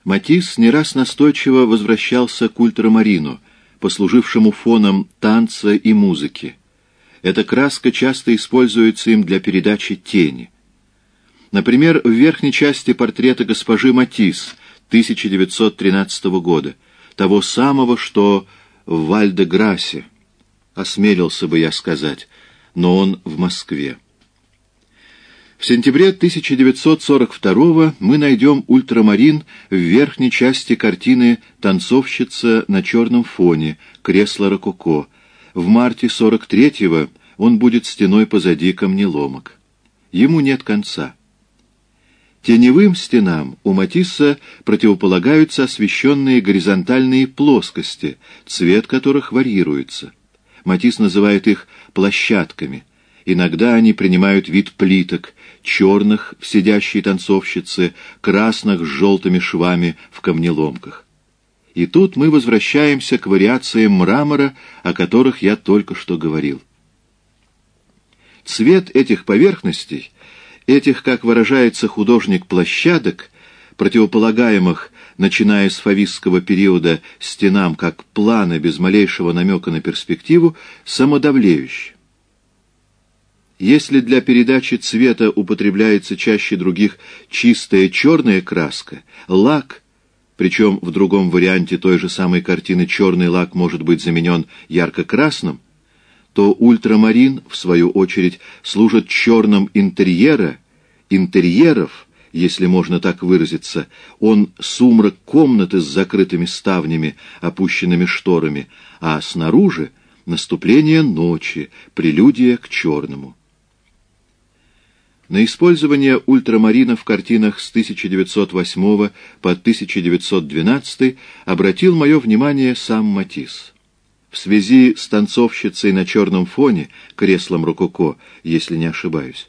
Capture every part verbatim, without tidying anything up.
Матисс не раз настойчиво возвращался к ультрамарину, послужившему фоном танца и музыки. Эта краска часто используется им для передачи тени. Например, в верхней части портрета госпожи Матисс тысяча девятьсот тринадцатого года, того самого, что в Валь-де-Грасе, осмелился бы я сказать, но он в Москве. В сентябре тысяча девятьсот сорок второго мы найдем ультрамарин в верхней части картины «Танцовщица на черном фоне. Кресло рококо». В марте сорок третьего он будет стеной позади камнеломок. Ему нет конца. Теневым стенам у Матисса противополагаются освещенные горизонтальные плоскости, цвет которых варьируется. Матисс называет их площадками. Иногда они принимают вид плиток, черных в сидящей танцовщице, красных с желтыми швами в камнеломках. И тут мы возвращаемся к вариациям мрамора, о которых я только что говорил. Цвет этих поверхностей, этих, как выражается художник, площадок, противополагаемых, начиная с фавистского периода, стенам как планы без малейшего намека на перспективу, самодавлеющий. Если для передачи цвета употребляется чаще других чистая черная краска, лак, причем в другом варианте той же самой картины черный лак может быть заменен ярко-красным, то ультрамарин, в свою очередь, служит черным интерьера, интерьеров, если можно так выразиться, он сумрак комнаты с закрытыми ставнями, опущенными шторами, а снаружи наступление ночи, прелюдия к черному. На использование ультрамарина в картинах с тысяча девятьсот восьмого по тысяча девятьсот двенадцатый обратил мое внимание сам Матисс. В связи с танцовщицей на черном фоне, креслом рококо, если не ошибаюсь.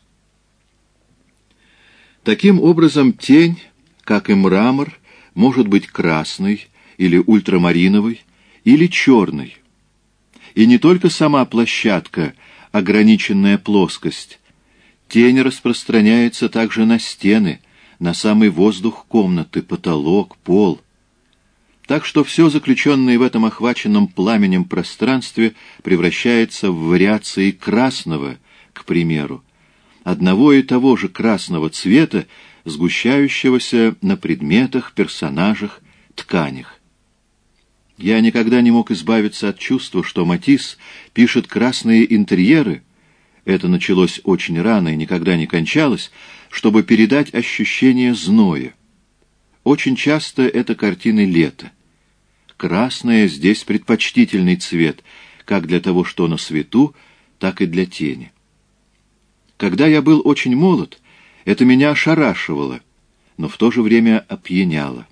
Таким образом, тень, как и мрамор, может быть красной или ультрамариновой, или черной. И не только сама площадка, ограниченная плоскость. Тень распространяется также на стены, на самый воздух комнаты, потолок, пол. Так что все заключенное в этом охваченном пламенем пространстве превращается в вариации красного, к примеру, одного и того же красного цвета, сгущающегося на предметах, персонажах, тканях. Я никогда не мог избавиться от чувства, что Матисс пишет красные интерьеры, это началось очень рано и никогда не кончалось, чтобы передать ощущение зноя. Очень часто это картины лета. Красное здесь предпочтительный цвет, как для того, что на свету, так и для тени. Когда я был очень молод, это меня ошарашивало, но в то же время опьяняло.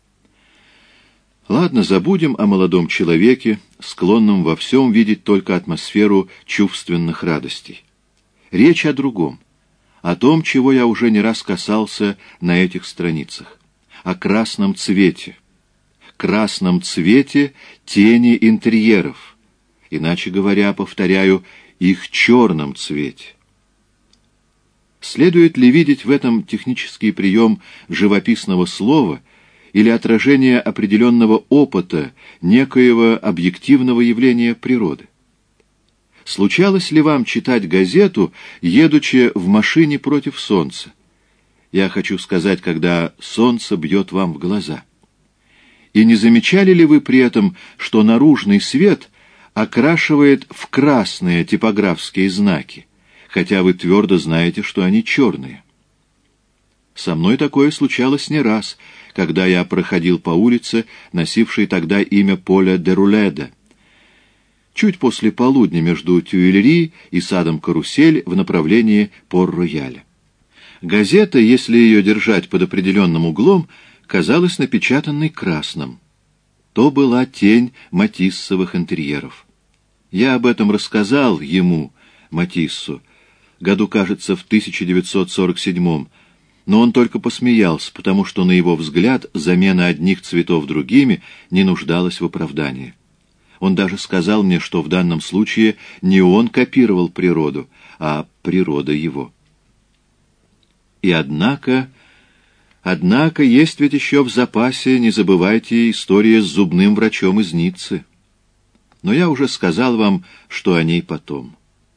Ладно, забудем о молодом человеке, склонном во всем видеть только атмосферу чувственных радостей. Речь о другом, о том, чего я уже не раз касался на этих страницах, о красном цвете, красном цвете тени интерьеров, иначе говоря, повторяю, их черном цвете. Следует ли видеть в этом технический прием живописного слова или отражение определенного опыта, некоего объективного явления природы? Случалось ли вам читать газету, едучи в машине против солнца? Я хочу сказать, когда солнце бьет вам в глаза. И не замечали ли вы при этом, что наружный свет окрашивает в красные типографские знаки, хотя вы твердо знаете, что они черные? Со мной такое случалось не раз, когда я проходил по улице, носившей тогда имя Поля де Руледа, чуть после полудня между Тюильри и садом Карусель в направлении Пор-Рояля. Газета, если ее держать под определенным углом, казалась напечатанной красным. То была тень матиссовых интерьеров. Я об этом рассказал ему, Матиссу, году, кажется, в тысяча девятьсот сорок седьмом, но он только посмеялся, потому что, на его взгляд, замена одних цветов другими не нуждалась в оправдании. Он даже сказал мне, что в данном случае не он копировал природу, а природа его. И однако Однако есть ведь еще в запасе, не забывайте, история с зубным врачом из Ниццы. Но я уже сказал вам, что о ней потом.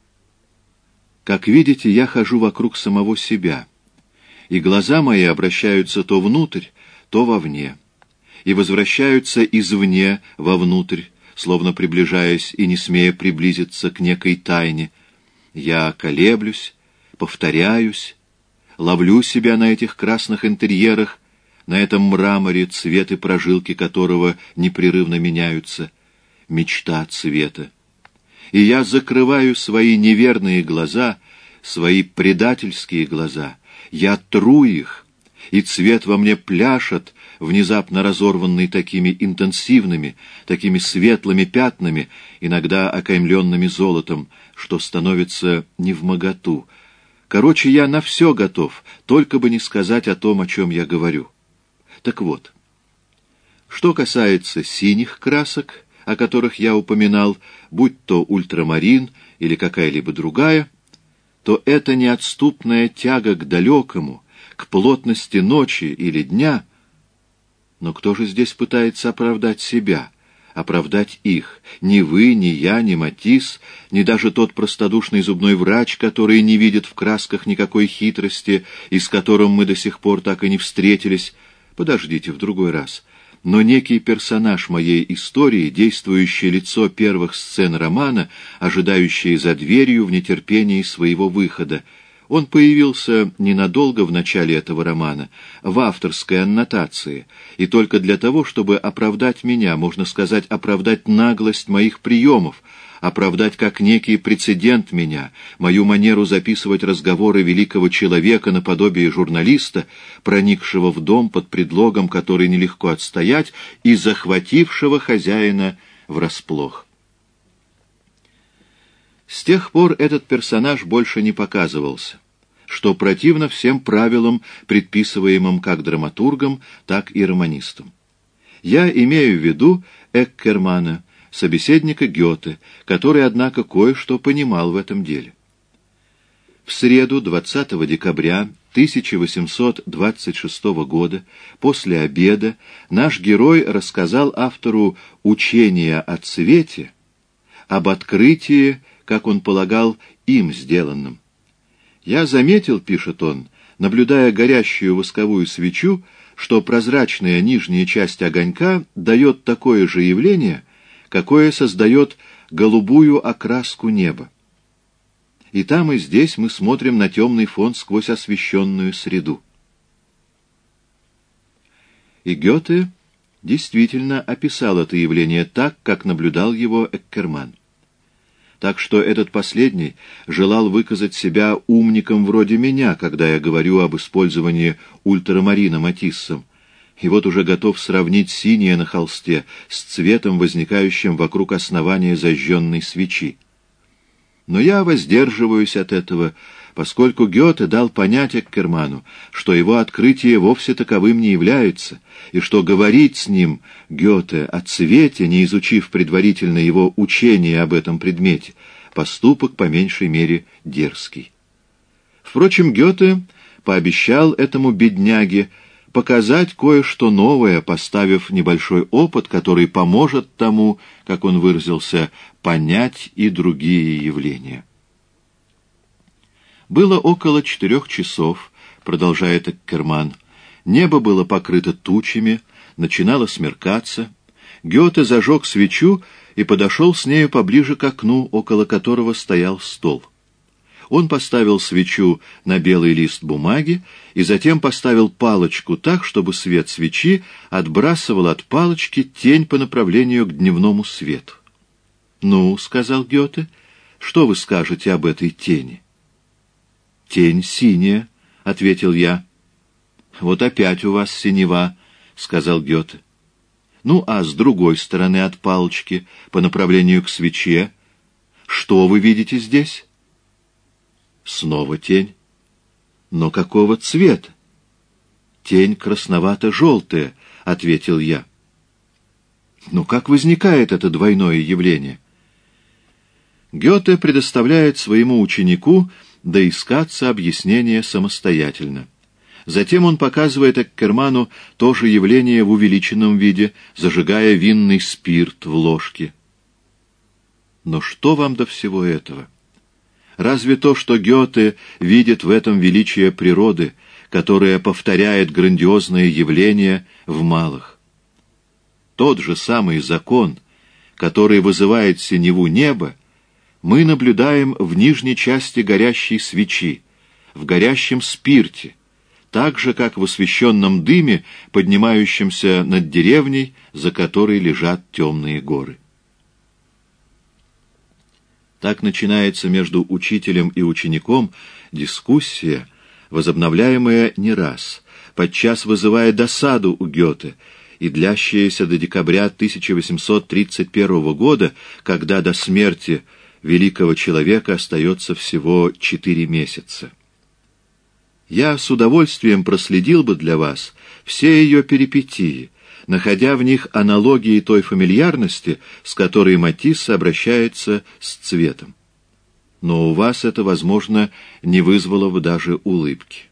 Как видите, я хожу вокруг самого себя, и глаза мои обращаются то внутрь, то вовне, и возвращаются извне вовнутрь, словно приближаясь и не смея приблизиться к некой тайне. Я колеблюсь, повторяюсь, ловлю себя на этих красных интерьерах, на этом мраморе, цвет и прожилки которого непрерывно меняются. Мечта цвета. И я закрываю свои неверные глаза, свои предательские глаза. Я тру их, и цвет во мне пляшет, внезапно разорванный такими интенсивными, такими светлыми пятнами, иногда окаймленными золотом, что становится невмоготу. Короче, я на все готов, только бы не сказать о том, о чем я говорю. Так вот, что касается синих красок, о которых я упоминал, будь то ультрамарин или какая-либо другая, то это неотступная тяга к далекому, к плотности ночи или дня. Но кто же здесь пытается оправдать себя, оправдать их? Ни вы, ни я, ни Матисс, ни даже тот простодушный зубной врач, который не видит в красках никакой хитрости и с которым мы до сих пор так и не встретились. Подождите в другой раз. Но некий персонаж моей истории, действующее лицо первых сцен романа, ожидающее за дверью в нетерпении своего выхода, он появился ненадолго в начале этого романа, в авторской аннотации, и только для того, чтобы оправдать меня, можно сказать, оправдать наглость моих приемов, оправдать как некий прецедент меня, мою манеру записывать разговоры великого человека наподобие журналиста, проникшего в дом под предлогом, который нелегко отстоять, и захватившего хозяина врасплох. С тех пор этот персонаж больше не показывался, что противно всем правилам, предписываемым как драматургам, так и романистам. Я имею в виду Эккермана, собеседника Гёте, который, однако, кое-что понимал в этом деле. В среду, двадцатого декабря тысяча восемьсот двадцать шестого года, после обеда, наш герой рассказал автору «Учения о цвете» об открытии, как он полагал, им сделанном. «Я заметил, — пишет он, наблюдая горящую восковую свечу, — что прозрачная нижняя часть огонька дает такое же явление, какое создает голубую окраску неба. И там, и здесь мы смотрим на темный фон сквозь освещенную среду». И Гёте действительно описал это явление так, как наблюдал его Эккерман. Так что этот последний желал выказать себя умником вроде меня, когда я говорю об использовании ультрамарина Матиссом, и вот уже готов сравнить синее на холсте с цветом, возникающим вокруг основания зажженной свечи. Но я воздерживаюсь от этого, поскольку Гёте дал понять Эккерману, что его открытие вовсе таковым не является, и что говорить с ним Гёте о цвете, не изучив предварительно его учение об этом предмете, поступок по меньшей мере дерзкий. Впрочем, Гёте пообещал этому бедняге показать кое-что новое, поставив небольшой опыт, который поможет тому, как он выразился, понять и другие явления. Было около четырех часов, продолжает Эккерман. Небо было покрыто тучами, начинало смеркаться. Гёте зажег свечу и подошел с нею поближе к окну, около которого стоял стол. Он поставил свечу на белый лист бумаги и затем поставил палочку так, чтобы свет свечи отбрасывал от палочки тень по направлению к дневному свету. «Ну, — сказал Гёте, — что вы скажете об этой тени?» «Тень синяя», — ответил я. «Вот опять у вас синева», — сказал Гёте. «Ну, а с другой стороны от палочки, по направлению к свече, что вы видите здесь?» «Снова тень. Но какого цвета?» «Тень красновато-желтая», — ответил я. «Ну, как возникает это двойное явление?» Гёте предоставляет своему ученику доискаться объяснения самостоятельно. Затем он показывает Эккерману то же явление в увеличенном виде, зажигая винный спирт в ложке. Но что вам до всего этого? Разве то, что Гёте видит в этом величие природы, которая повторяет грандиозные явления в малых? Тот же самый закон, который вызывает синеву неба, мы наблюдаем в нижней части горящей свечи, в горящем спирте, так же, как в освещенном дыме, поднимающемся над деревней, за которой лежат темные горы. Так начинается между учителем и учеником дискуссия, возобновляемая не раз, подчас вызывая досаду у Гёте, и длящаяся до декабря тысяча восемьсот тридцать первого года, когда до смерти великого человека остается всего четыре месяца. Я с удовольствием проследил бы для вас все ее перипетии, находя в них аналогии той фамильярности, с которой Матисс обращается с цветом. Но у вас это, возможно, не вызвало бы даже улыбки.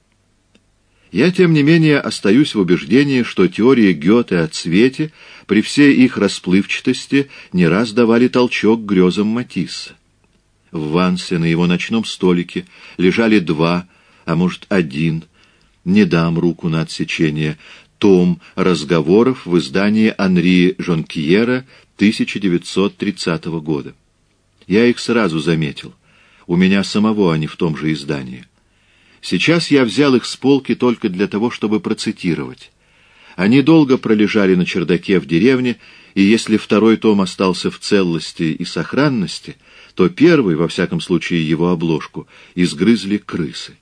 Я, тем не менее, остаюсь в убеждении, что теории Гёте о цвете, при всей их расплывчатости, не раз давали толчок грезам Матисса. В Вансе на его ночном столике лежали два, а может один, не дам руку на отсечение, том разговоров в издании Анри Жонкьера тысяча девятьсот тридцатого года. Я их сразу заметил. У меня самого они в том же издании. Сейчас я взял их с полки только для того, чтобы процитировать. Они долго пролежали на чердаке в деревне, и если второй том остался в целости и сохранности, то первый, во всяком случае его обложку, изгрызли крысы.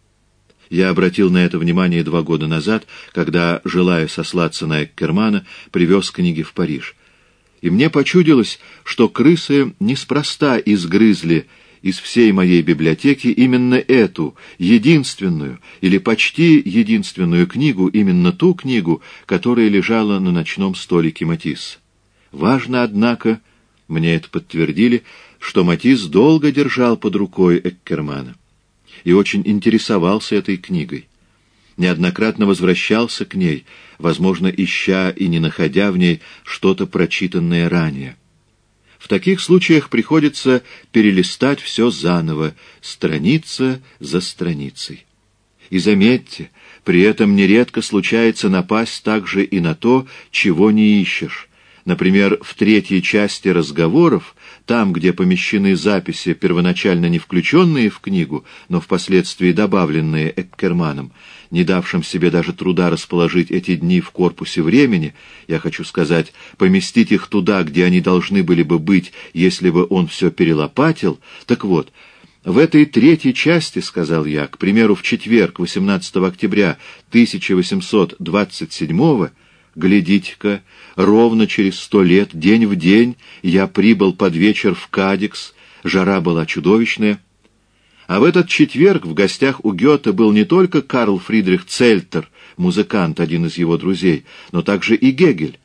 Я обратил на это внимание два года назад, когда, желая сослаться на Эккермана, привез книги в Париж. И мне почудилось, что крысы неспроста изгрызли из всей моей библиотеки именно эту, единственную или почти единственную книгу, именно ту книгу, которая лежала на ночном столике Матисса. Важно, однако, мне это подтвердили, что Матисс долго держал под рукой Эккермана и очень интересовался этой книгой. Неоднократно возвращался к ней, возможно, ища и не находя в ней что-то прочитанное ранее. В таких случаях приходится перелистать все заново, страница за страницей. И заметьте, при этом нередко случается напасть также и на то, чего не ищешь. Например, в третьей части разговоров, там, где помещены записи, первоначально не включенные в книгу, но впоследствии добавленные Эккерманом, не давшим себе даже труда расположить эти дни в корпусе времени, я хочу сказать, поместить их туда, где они должны были бы быть, если бы он все перелопатил. Так вот, в этой третьей части, сказал я, к примеру, в четверг, восемнадцатого октября тысяча восемьсот двадцать седьмого, глядите-ка, ровно через сто лет, день в день, я прибыл под вечер в Кадикс, жара была чудовищная. А в этот четверг в гостях у Гёте был не только Карл Фридрих Цельтер, музыкант, один из его друзей, но также и Гегель.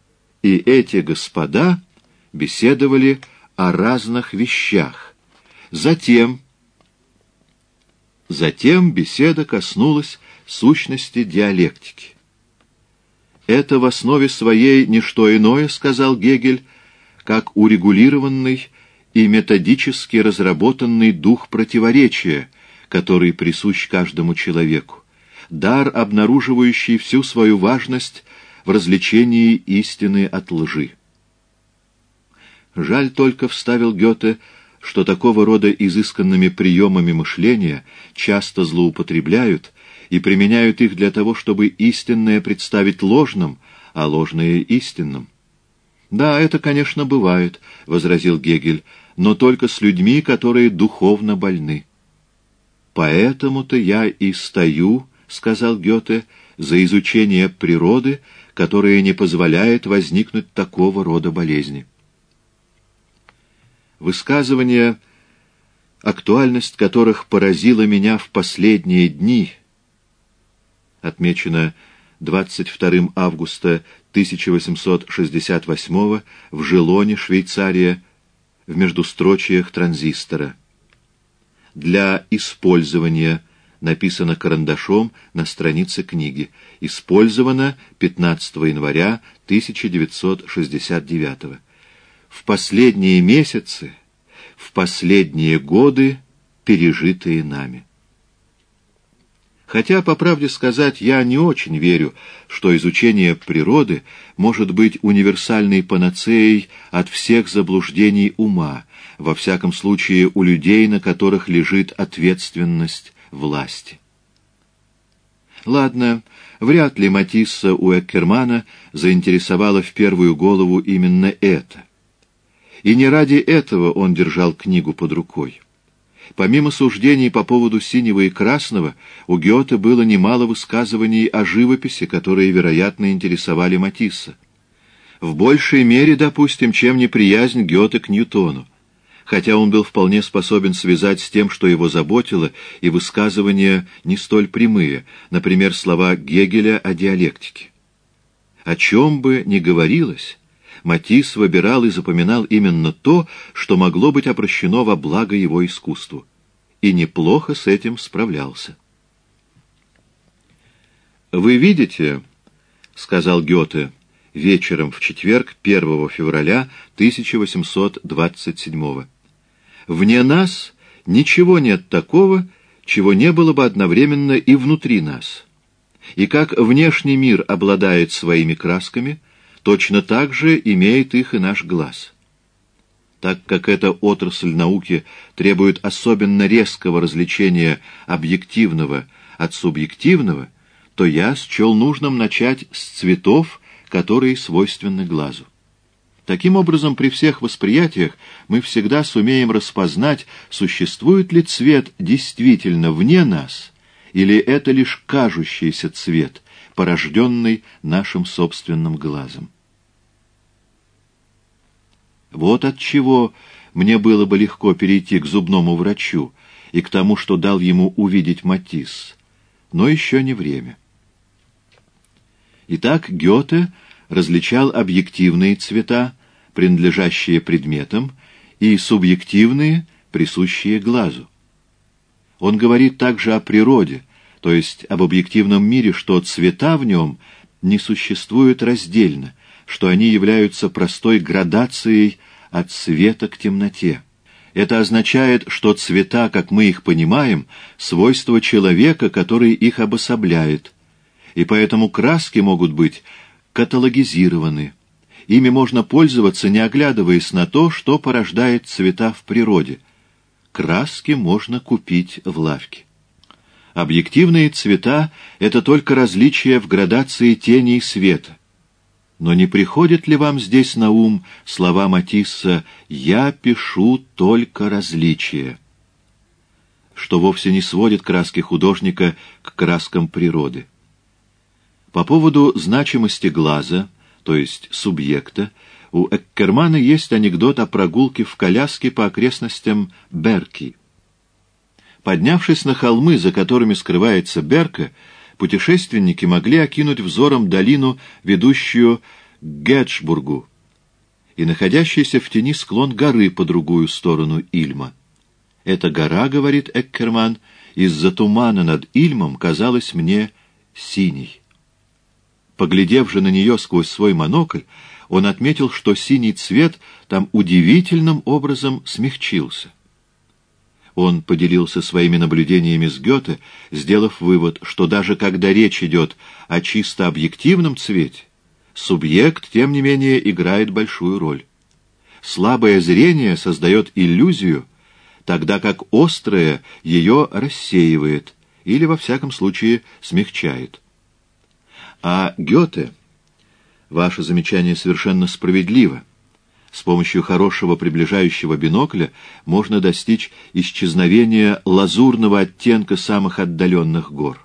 И эти господа беседовали о разных вещах. Затем, затем беседа коснулась сущности диалектики. Это в основе своей не что иное, сказал Гегель, как урегулированный и методически разработанный дух противоречия, который присущ каждому человеку, дар, обнаруживающий всю свою важность в развлечении истины от лжи. Жаль только, вставил Гёте, что такого рода изысканными приемами мышления часто злоупотребляют и применяют их для того, чтобы истинное представить ложным, а ложное истинным. «Да, это, конечно, бывает», — возразил Гегель, «но только с людьми, которые духовно больны». «Поэтому-то я и стою», — сказал Гёте, — «за изучение природы, которое не позволяет возникнуть такого рода болезни». Высказывания, актуальность которых поразила меня в последние дни, отмечено двадцать второго августа тысяча восемьсот шестьдесят восьмого в Желоне, Швейцария, в междустрочиях транзистора. Для использования Написано карандашом на странице книги. Использовано пятнадцатого января тысяча девятьсот шестьдесят девятого. В последние месяцы, в последние годы, пережитые нами. Хотя, по правде сказать, я не очень верю, что изучение природы может быть универсальной панацеей от всех заблуждений ума, во всяком случае у людей, на которых лежит ответственность власти. Ладно, вряд ли Матисса у Эккермана заинтересовало в первую голову именно это. И не ради этого он держал книгу под рукой. Помимо суждений по поводу синего и красного, у Гёте было немало высказываний о живописи, которые, вероятно, интересовали Матисса. В большей мере, допустим, чем неприязнь Гёте к Ньютону, хотя он был вполне способен связать с тем, что его заботило, и высказывания не столь прямые, например, слова Гегеля о диалектике. О чем бы ни говорилось, Матисс выбирал и запоминал именно то, что могло быть обращено во благо его искусству, и неплохо с этим справлялся. «Вы видите, — сказал Гёте вечером в четверг, первого февраля тысяча восемьсот двадцать седьмого, — вне нас ничего нет такого, чего не было бы одновременно и внутри нас. И как внешний мир обладает своими красками, точно так же имеет их и наш глаз. Так как эта отрасль науки требует особенно резкого различения объективного от субъективного, то я счел нужным начать с цветов, которые свойственны глазу. Таким образом, при всех восприятиях мы всегда сумеем распознать, существует ли цвет действительно вне нас, или это лишь кажущийся цвет, порожденный нашим собственным глазом. Вот отчего мне было бы легко перейти к зубному врачу и к тому, что дал ему увидеть Матисс, но еще не время. Итак, Гёте различал объективные цвета, принадлежащие предметам, и субъективные, присущие глазу. Он говорит также о природе, то есть об объективном мире, что цвета в нем не существуют раздельно, что они являются простой градацией от света к темноте. Это означает, что цвета, как мы их понимаем, свойство человека, который их обособляет, и поэтому краски могут быть каталогизированы. Ими можно пользоваться, не оглядываясь на то, что порождает цвета в природе. Краски можно купить в лавке. Объективные цвета — это только различия в градации тени и света. Но не приходят ли вам здесь на ум слова Матисса «я пишу только различия», что вовсе не сводит краски художника к краскам природы? По поводу значимости глаза, то есть субъекта, у Эккермана есть анекдот о прогулке в коляске по окрестностям Берки. Поднявшись на холмы, за которыми скрывается Берка, путешественники могли окинуть взором долину, ведущую к Гетшбургу, и находящийся в тени склон горы по другую сторону Ильма. Эта гора, говорит Эккерман, из-за тумана над Ильмом казалась мне синей. Поглядев же на нее сквозь свой монокль, он отметил, что синий цвет там удивительным образом смягчился. Он поделился своими наблюдениями с Гёте, сделав вывод, что даже когда речь идет о чисто объективном цвете, субъект, тем не менее, играет большую роль. Слабое зрение создает иллюзию, тогда как острое ее рассеивает или, во всяком случае, смягчает. А Гёте, ваше замечание совершенно справедливо. С помощью хорошего приближающего бинокля можно достичь исчезновения лазурного оттенка самых отдаленных гор.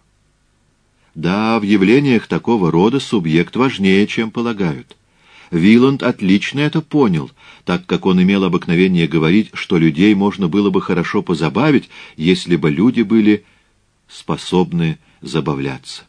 Да, в явлениях такого рода субъект важнее, чем полагают. Виланд отлично это понял, так как он имел обыкновение говорить, что людей можно было бы хорошо позабавить, если бы люди были способны забавляться.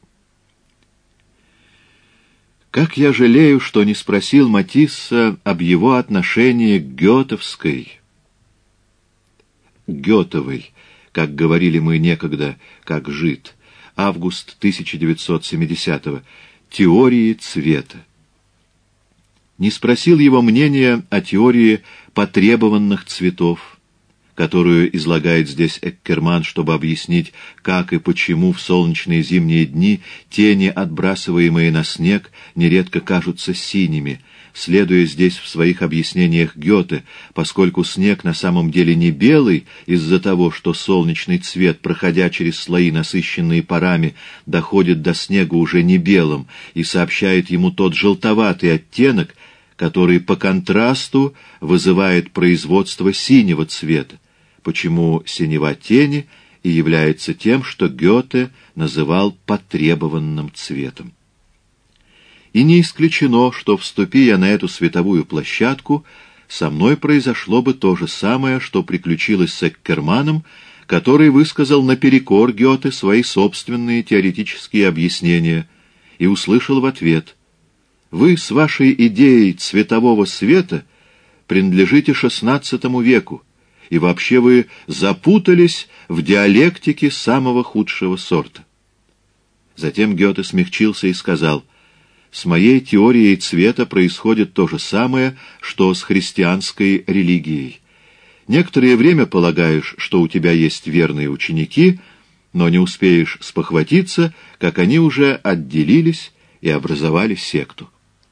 Как я жалею, что не спросил Матисса об его отношении к гётовской, гётовой, как говорили мы некогда, как жид, август тысяча девятьсот семидесятого, теории цвета. Не спросил его мнения о теории потребованных цветов, которую излагает здесь Эккерман, чтобы объяснить, как и почему в солнечные зимние дни тени, отбрасываемые на снег, нередко кажутся синими, следуя здесь в своих объяснениях Гёте, поскольку снег на самом деле не белый из-за того, что солнечный цвет, проходя через слои, насыщенные парами, доходит до снега уже не белым и сообщает ему тот желтоватый оттенок, который по контрасту вызывает производство синего цвета, почему синева тени и является тем, что Гёте называл потребованным цветом. И не исключено, что, вступи я на эту световую площадку, со мной произошло бы то же самое, что приключилось с Эккерманом, который высказал наперекор Гёте свои собственные теоретические объяснения и услышал в ответ: «Вы с вашей идеей цветового света принадлежите шестнадцатому веку, и вообще вы запутались в диалектике самого худшего сорта». Затем Гёте смягчился и сказал: «С моей теорией цвета происходит то же самое, что с христианской религией. Некоторое время полагаешь, что у тебя есть верные ученики, но не успеешь спохватиться, как они уже отделились и образовали секту».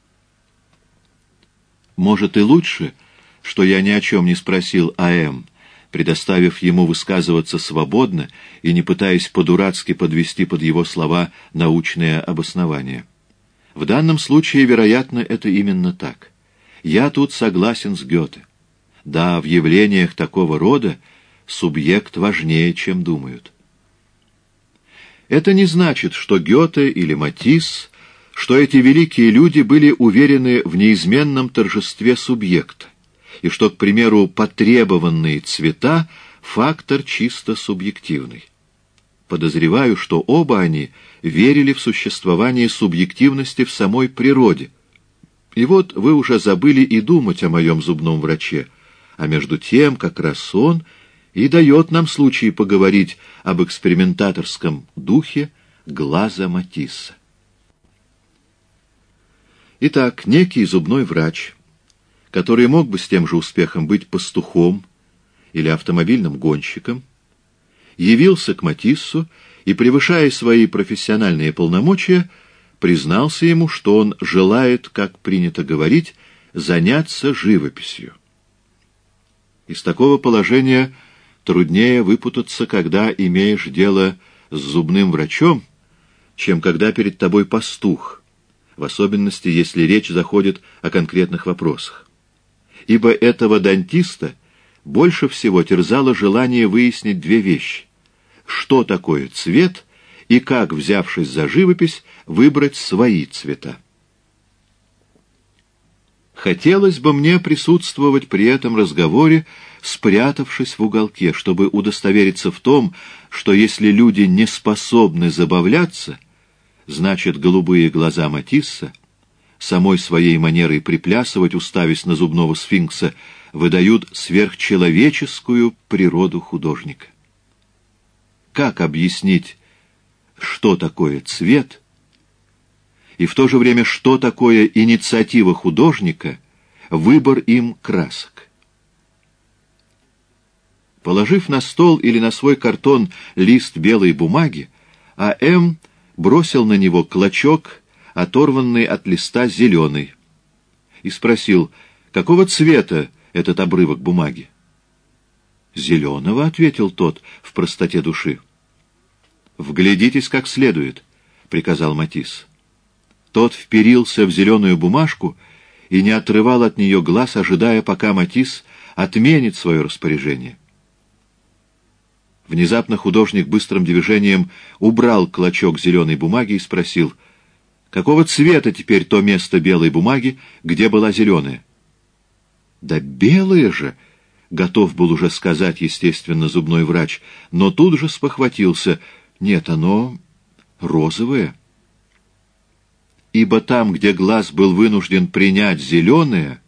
Может, и лучше, что я ни о чем не спросил А.М., предоставив ему высказываться свободно и не пытаясь по-дурацки подвести под его слова научное обоснование. В данном случае, вероятно, это именно так. Я тут согласен с Гёте. Да, в явлениях такого рода субъект важнее, чем думают. Это не значит, что Гёте или Матисс, что эти великие люди были уверены в неизменном торжестве субъекта, и что, к примеру, потребованные цвета — фактор чисто субъективный. Подозреваю, что оба они верили в существование субъективности в самой природе. И вот вы уже забыли и думать о моем зубном враче, а между тем как раз он и дает нам случай поговорить об экспериментаторском духе глаза Матисса. Итак, некий зубной врач, который мог бы с тем же успехом быть пастухом или автомобильным гонщиком, явился к Матиссу и, превышая свои профессиональные полномочия, признался ему, что он желает, как принято говорить, заняться живописью. Из такого положения труднее выпутаться, когда имеешь дело с зубным врачом, чем когда перед тобой пастух, в особенности, если речь заходит о конкретных вопросах. Ибо этого дантиста больше всего терзало желание выяснить две вещи: что такое цвет и как, взявшись за живопись, выбрать свои цвета. Хотелось бы мне присутствовать при этом разговоре, спрятавшись в уголке, чтобы удостовериться в том, что если люди не способны забавляться, значит, голубые глаза Матисса, самой своей манерой приплясывать, уставясь на зубного сфинкса, выдают сверхчеловеческую природу художника. Как объяснить, что такое цвет, и в то же время, что такое инициатива художника, выбор им красок? Положив на стол или на свой картон лист белой бумаги, А.М. бросил на него клочок, оторванный от листа зеленый, и спросил, какого цвета этот обрывок бумаги. «Зеленого», — ответил тот в простоте души. «Вглядитесь как следует», — приказал Матисс. Тот вперился в зеленую бумажку и не отрывал от нее глаз, ожидая, пока Матисс отменит свое распоряжение. Внезапно художник быстрым движением убрал клочок зеленой бумаги и спросил, какого цвета теперь то место белой бумаги, где была зеленая? «Да белая же!» — готов был уже сказать, естественно, зубной врач, но тут же спохватился. «Нет, оно розовое». Ибо там, где глаз был вынужден принять зеленое,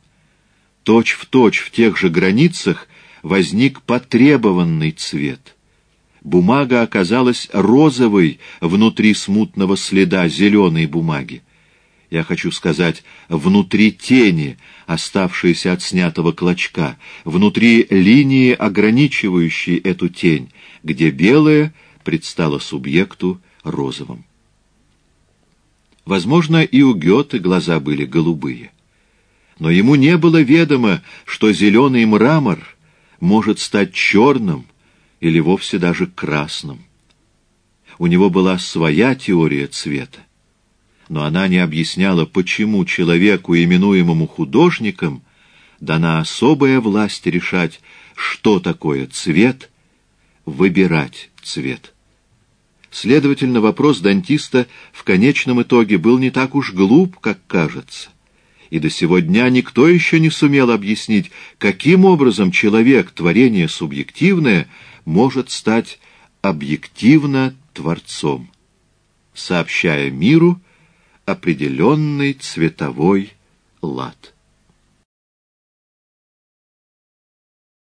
точь-в-точь в тех же границах возник потребованный цвет. бумага оказалась розовой внутри смутного следа зеленой бумаги. Я хочу сказать, внутри тени, оставшейся от снятого клочка, внутри линии, ограничивающей эту тень, где белое предстало субъекту розовым. Возможно, и у Гёте глаза были голубые. Но ему не было ведомо, что зеленый мрамор может стать черным или вовсе даже красным. У него была своя теория цвета, но она не объясняла, почему человеку, именуемому художником, дана особая власть решать, что такое цвет, выбирать цвет. Следовательно, вопрос дантиста в конечном итоге был не так уж глуп, как кажется. И до сего дня никто еще не сумел объяснить, каким образом человек, творение субъективное, может стать объективно творцом, сообщая миру определенный цветовой лад.